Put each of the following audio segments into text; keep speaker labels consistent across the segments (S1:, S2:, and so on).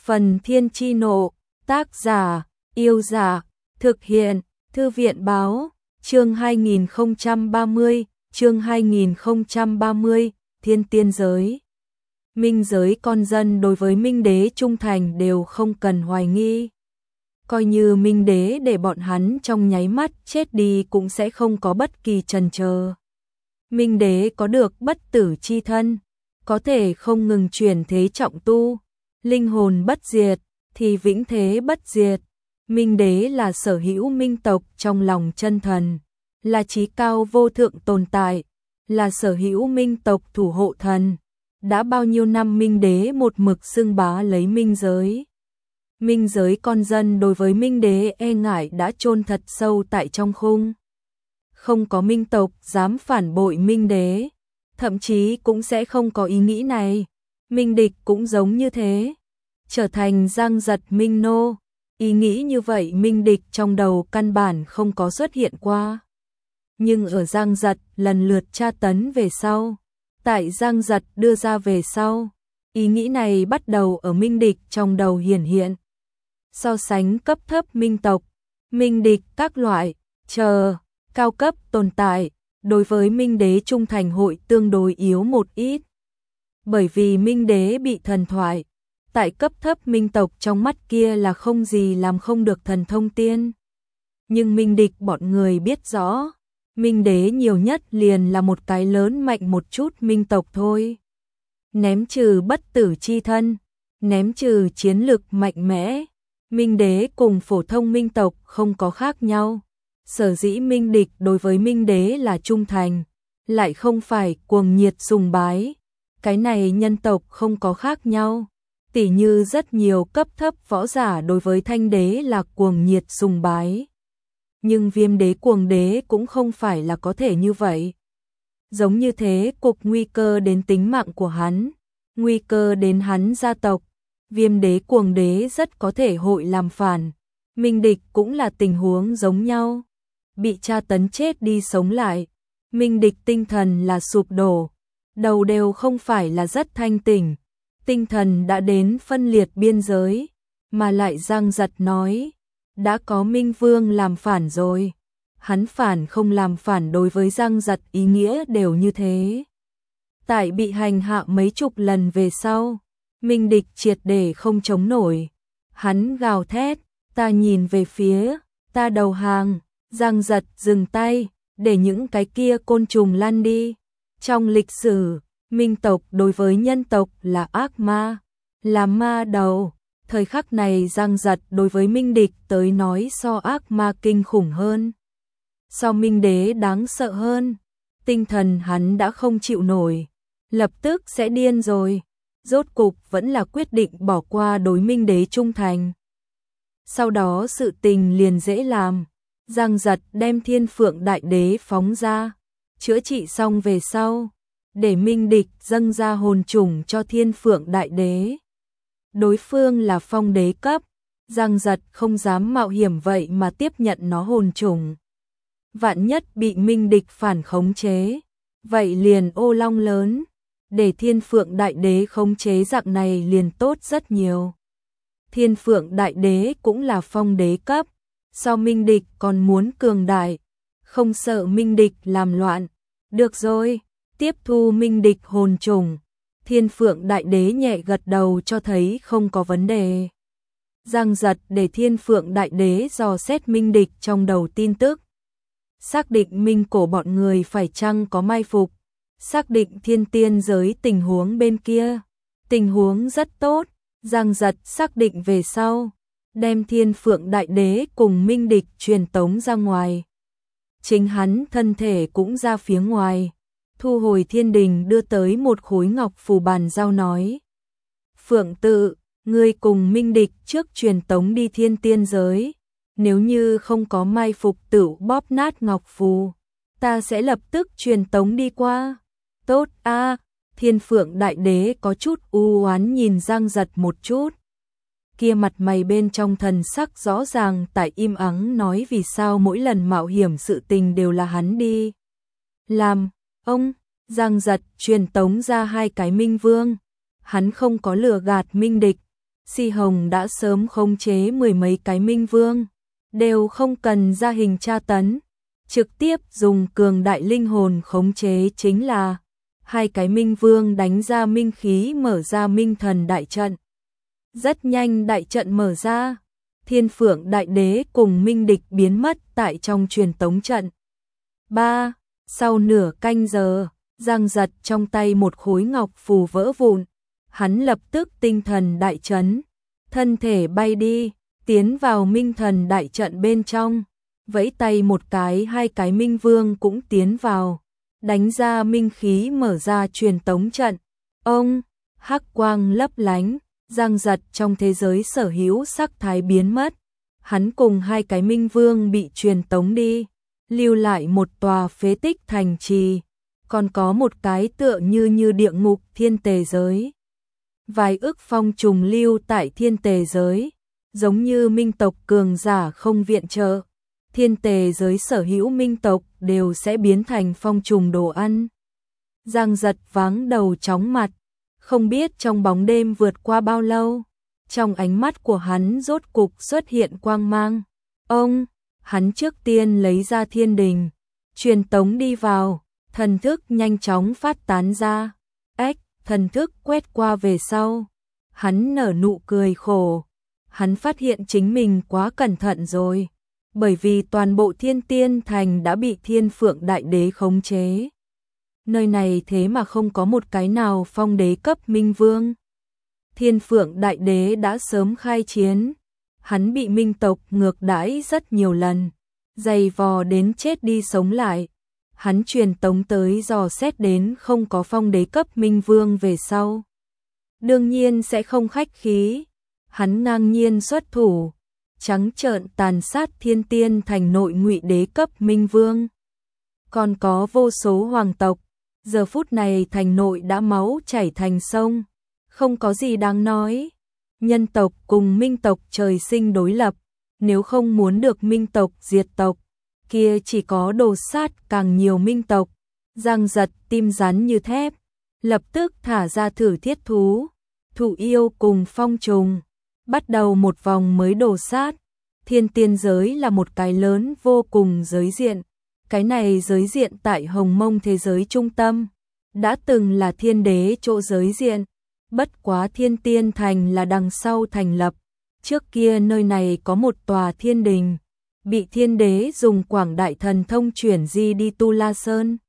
S1: Phần Thiên Chi Nộ, tác giả, Yêu Giả, thực hiện, Thư viện Báo, chương 2030, Thiên Tiên Giới. Minh giới con dân đối với Minh Đế trung thành đều không cần hoài nghi. Coi như Minh Đế để bọn hắn trong nháy mắt chết đi cũng sẽ không có bất kỳ chần chờ. Minh Đế có được bất tử chi thân, có thể không ngừng chuyển thế trọng tu, linh hồn bất diệt thì vĩnh thế bất diệt. Minh Đế là sở hữu minh tộc trong lòng chân thần, là chí cao vô thượng tồn tại, là sở hữu minh tộc thủ hộ thần. Đã bao nhiêu năm Minh Đế một mực xưng bá lấy minh giới. Minh giới con dân đối với Minh Đế e ngại đã chôn thật sâu tại trong khung. Không có minh tộc dám phản bội Minh Đế, thậm chí cũng sẽ không có ý nghĩ này. Minh địch cũng giống như thế, trở thành giang giật minh nô. Ý nghĩ như vậy Minh địch trong đầu căn bản không có xuất hiện qua. Nhưng ở giang giật lần lượt tra tấn về sau, tại giang giật đưa ra về sau, ý nghĩ này bắt đầu ở Minh địch trong đầu hiển hiện. So sánh cấp thấp minh tộc, Minh địch các loại, cao cấp tồn tại, đối với Minh Đế trung thành hội tương đối yếu một ít. Bởi vì Minh Đế bị thần thoại, tại cấp thấp minh tộc trong mắt kia là không gì làm không được thần thông tiên. Nhưng Minh địch bọn người biết rõ, Minh Đế nhiều nhất liền là một cái lớn mạnh một chút minh tộc thôi. Ném trừ bất tử chi thân, ném trừ chiến lực mạnh mẽ, Minh Đế cùng phổ thông minh tộc không có khác nhau. Sở dĩ Minh địch đối với Minh Đế là trung thành, lại không phải cuồng nhiệt sùng bái. Cái này nhân tộc không có khác nhau. Tỉ như rất nhiều cấp thấp võ giả đối với Thanh Đế là cuồng nhiệt sùng bái. Nhưng Viêm Đế cuồng đế cũng không phải là có thể như vậy. Giống như thế cục nguy cơ đến tính mạng của hắn, nguy cơ đến hắn gia tộc, Viêm Đế cuồng đế rất có thể hội làm phản. Minh địch cũng là tình huống giống nhau, bị tra tấn chết đi sống lại. Minh địch tinh thần là sụp đổ, đầu đều không phải là rất thanh tỉnh, tinh thần đã đến phân liệt biên giới, mà lại giang giật nói, đã có Minh Vương làm phản rồi. Hắn phản không làm phản đối với giang giật ý nghĩa đều như thế. Tại bị hành hạ mấy chục lần về sau, Minh địch triệt để không chống nổi. Hắn gào thét, ta nhìn về phía, ta đầu hàng. Giang giật dừng tay, để những cái kia côn trùng lăn đi. Trong lịch sử, minh tộc đối với nhân tộc là ác ma, là ma đầu. Thời khắc này giang giật đối với minh địch tới nói so ác ma kinh khủng hơn, so Minh Đế đáng sợ hơn. Tinh thần hắn đã không chịu nổi, lập tức sẽ điên rồi. Rốt cục vẫn là quyết định bỏ qua đối Minh Đế trung thành. Sau đó sự tình liền dễ làm. Giang giật đem Thiên Phượng Đại Đế phóng ra, chữa trị xong về sau, để Minh địch dâng ra hồn trùng cho Thiên Phượng Đại Đế. Đối phương là phong đế cấp, Giang giật không dám mạo hiểm vậy mà tiếp nhận nó hồn trùng. Vạn nhất bị Minh địch phản khống chế, vậy liền ô long lớn, để Thiên Phượng Đại Đế khống chế dạng này liền tốt rất nhiều. Thiên Phượng Đại Đế cũng là phong đế cấp, so Minh địch còn muốn cường đại, không sợ Minh địch làm loạn. Được rồi, tiếp thu Minh địch hồn trùng. Thiên Phượng Đại Đế nhẹ gật đầu cho thấy không có vấn đề. Giang giật để Thiên Phượng Đại Đế dò xét Minh địch trong đầu tin tức, xác định Minh cổ bọn người phải chăng có mai phục, xác định thiên tiên giới tình huống bên kia. Tình huống rất tốt, Giang giật xác định về sau, đem Thiên Phượng Đại Đế cùng Minh địch truyền tống ra ngoài. Chính hắn thân thể cũng ra phía ngoài, thu hồi thiên đình đưa tới một khối ngọc phù bàn giao nói. Phượng tự, ngươi cùng Minh địch trước truyền tống đi thiên tiên giới. Nếu như không có mai phục tự bóp nát ngọc phù, ta sẽ lập tức truyền tống đi qua. Tốt a. Thiên Phượng Đại Đế có chút u oán nhìn Giang giật một chút. Kia mặt mày bên trong thần sắc rõ ràng tại im ắng nói vì sao mỗi lần mạo hiểm sự tình đều là hắn đi làm. Ông, Giang giật truyền tống ra hai cái Minh Vương. Hắn không có lừa gạt Minh địch. Si Hồng đã sớm khống chế mười mấy cái minh vương, đều không cần ra hình tra tấn, trực tiếp dùng cường đại linh hồn khống chế chính là hai cái minh vương đánh ra minh khí mở ra minh thần đại trận. Rất nhanh đại trận mở ra, Thiên Phượng Đại Đế cùng minh địch biến mất tại trong truyền tống trận. 3. Sau nửa canh giờ, Giang Giật trong tay một khối ngọc phù vỡ vụn, hắn lập tức tinh thần đại chấn, thân thể bay đi, tiến vào minh thần đại trận bên trong, vẫy tay một cái hai cái minh vương cũng tiến vào, đánh ra minh khí mở ra truyền tống trận. Ông, hắc quang lấp lánh, Giang Giật trong thế giới sở hữu sắc thái biến mất, hắn cùng hai cái minh vương bị truyền tống đi, lưu lại một tòa phế tích thành trì, còn có một cái tựa như địa ngục thiên tề giới. Vài ức phong trùng lưu tại thiên tề giới, giống như minh tộc cường giả không viện trợ, thiên tề giới sở hữu minh tộc đều sẽ biến thành phong trùng đồ ăn. Giang Giật váng đầu chóng mặt, không biết trong bóng đêm vượt qua bao lâu, trong ánh mắt của hắn rốt cục xuất hiện quang mang. Ông, hắn trước tiên lấy ra thiên đình, truyền tống đi vào, thần thức nhanh chóng phát tán ra. Thần thức quét qua về sau, hắn nở nụ cười khổ, hắn phát hiện chính mình quá cẩn thận rồi, bởi vì toàn bộ Thiên Tiên Thành đã bị Thiên Phượng Đại Đế khống chế. Nơi này thế mà không có một cái nào phong đế cấp minh vương. Thiên Phượng Đại Đế đã sớm khai chiến, hắn bị minh tộc ngược đãi rất nhiều lần, dày vò đến chết đi sống lại. Hắn truyền tống tới dò xét đến không có phong đế cấp minh vương về sau. Đương nhiên sẽ không khách khí, hắn ngang nhiên xuất thủ, trắng trợn tàn sát Thiên Tiên Thành nội ngụy đế cấp minh vương. Còn có vô số hoàng tộc, giờ phút này thành nội đã máu chảy thành sông, không có gì đáng nói. Nhân tộc cùng minh tộc trời sinh đối lập, nếu không muốn được minh tộc diệt tộc, kia chỉ có đồ sát càng nhiều minh tộc. Giang Giật tim rắn như thép, lập tức thả ra thử thiết thú, thụ yêu cùng phong trùng, bắt đầu một vòng mới đồ sát. Thiên tiên giới là một cái lớn vô cùng giới diện, cái này giới diện tại Hồng Mông thế giới trung tâm, đã từng là thiên đế chỗ giới diện, bất quá Thiên Tiên Thành là đằng sau thành lập, trước kia nơi này có một tòa thiên đình, bị thiên đế dùng quảng đại thần thông chuyển di đi Tu La Sơn.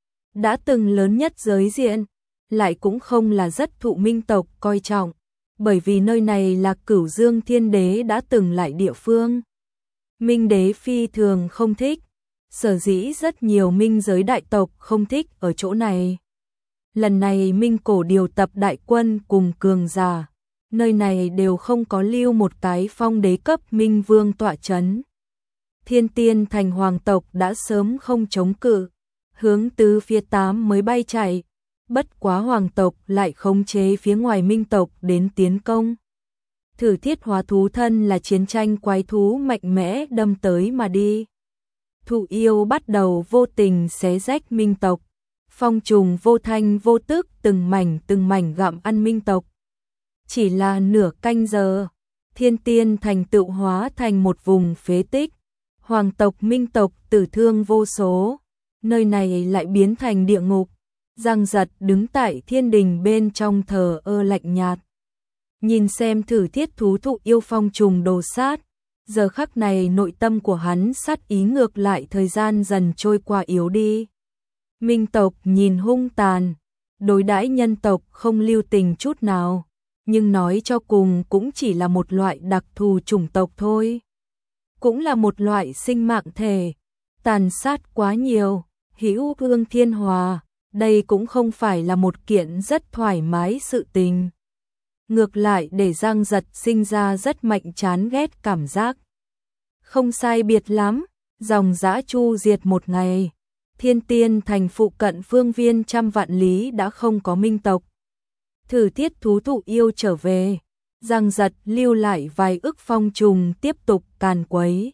S1: Đã từng lớn nhất giới diện, lại cũng không là rất thụ minh tộc coi trọng, bởi vì nơi này là Cửu Dương Thiên Đế đã từng lại địa phương. Minh đế phi thường không thích, sở dĩ rất nhiều minh giới đại tộc không thích ở chỗ này. Lần này minh cổ điều tập đại quân cùng cường giả, nơi này đều không có lưu một cái phong đế cấp minh vương tọa chấn. Thiên Tiên Thành hoàng tộc đã sớm không chống cự, hướng từ phía 8 mới bay chạy, bất quá hoàng tộc lại khống chế phía ngoài minh tộc đến tiến công. Thử thiết hóa thú thân là chiến tranh quái thú mạnh mẽ đâm tới mà đi. Thụ yêu bắt đầu vô tình xé rách minh tộc, phong trùng vô thanh vô tức từng mảnh gặm ăn minh tộc. Chỉ là nửa canh giờ, Thiên Tiên Thành tựu hóa thành một vùng phế tích, hoàng tộc minh tộc tử thương vô số, nơi này lại biến thành địa ngục. Giang Giật đứng tại thiên đình bên trong thờ ơ lạnh nhạt, nhìn xem thử thiết thú thụ yêu phong trùng đồ sát. Giờ khắc này nội tâm của hắn sát ý ngược lại thời gian dần trôi qua yếu đi. Minh tộc nhìn hung tàn, đối đãi nhân tộc không lưu tình chút nào, nhưng nói cho cùng cũng chỉ là một loại đặc thù chủng tộc thôi. Cũng là một loại sinh mạng thể, tàn sát quá nhiều, hữu ương thiên hòa, đây cũng không phải là một kiện rất thoải mái sự tình. Ngược lại để Giang Giật sinh ra rất mạnh chán ghét cảm giác. Không sai biệt lắm, dòng dã chu diệt một ngày, Thiên Tiên Thành phụ cận phương viên trăm vạn lý đã không có minh tộc. Thử thiết thú thụ yêu trở về, Giang Giật lưu lại vài ức phong trùng tiếp tục càn quấy.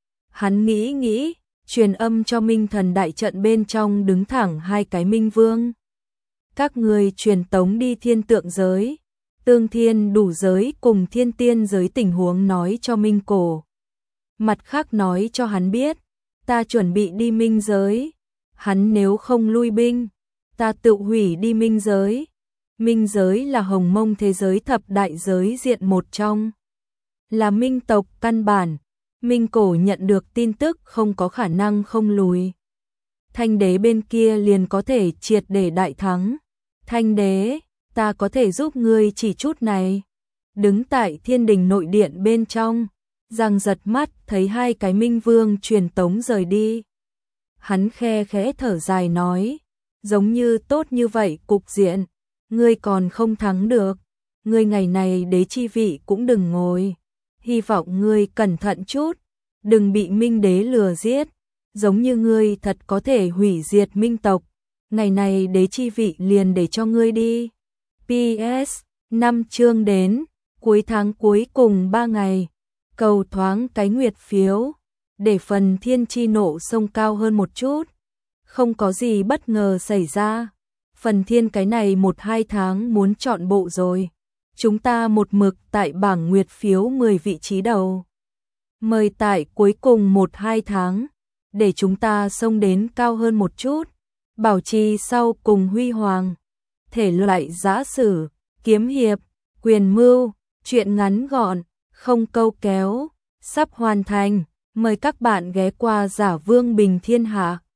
S1: Hắn nghĩ, truyền âm cho minh thần đại trận bên trong đứng thẳng hai cái minh vương. Các người truyền tống đi thiên tượng giới, Tương Thiên đủ giới cùng Thiên Tiên giới tình huống nói cho Minh Cổ. Mặt khác nói cho hắn biết, ta chuẩn bị đi minh giới, hắn nếu không lui binh, ta tự hủy đi minh giới. Minh giới là Hồng Mông thế giới thập đại giới diện một trong, là minh tộc căn bản. Minh Cổ nhận được tin tức không có khả năng không lùi. Thanh đế bên kia liền có thể triệt để đại thắng. Thanh đế, ta có thể giúp ngươi chỉ chút này. Đứng tại thiên đình nội điện bên trong, Giang giật mắt thấy hai cái minh vương truyền tống rời đi. Hắn khe khẽ thở dài nói, giống như tốt như vậy cục diện, ngươi còn không thắng được, ngươi ngày này đế chi vị cũng đừng ngồi. Hy vọng ngươi cẩn thận chút, đừng bị minh đế lừa giết, giống như ngươi thật có thể hủy diệt minh tộc, ngày này đế chi vị liền để cho ngươi đi. PS, 5 chương đến, cuối tháng cuối cùng 3 ngày, cầu thoáng cái nguyệt phiếu, để phần thiên chi nộ sông cao hơn một chút. Không có gì bất ngờ xảy ra, phần thiên cái này 1-2 tháng muốn chọn bộ rồi. Chúng ta một mực tại bảng nguyệt phiếu 10 vị trí đầu. Mời tại cuối cùng 1-2 tháng, để chúng ta xông đến cao hơn một chút, bảo trì sau cùng huy hoàng. Thể loại giã sử, kiếm hiệp, quyền mưu, truyện ngắn gọn, không câu kéo, sắp hoàn thành. Mời các bạn ghé qua Giả Vương Bình Thiên Hạ.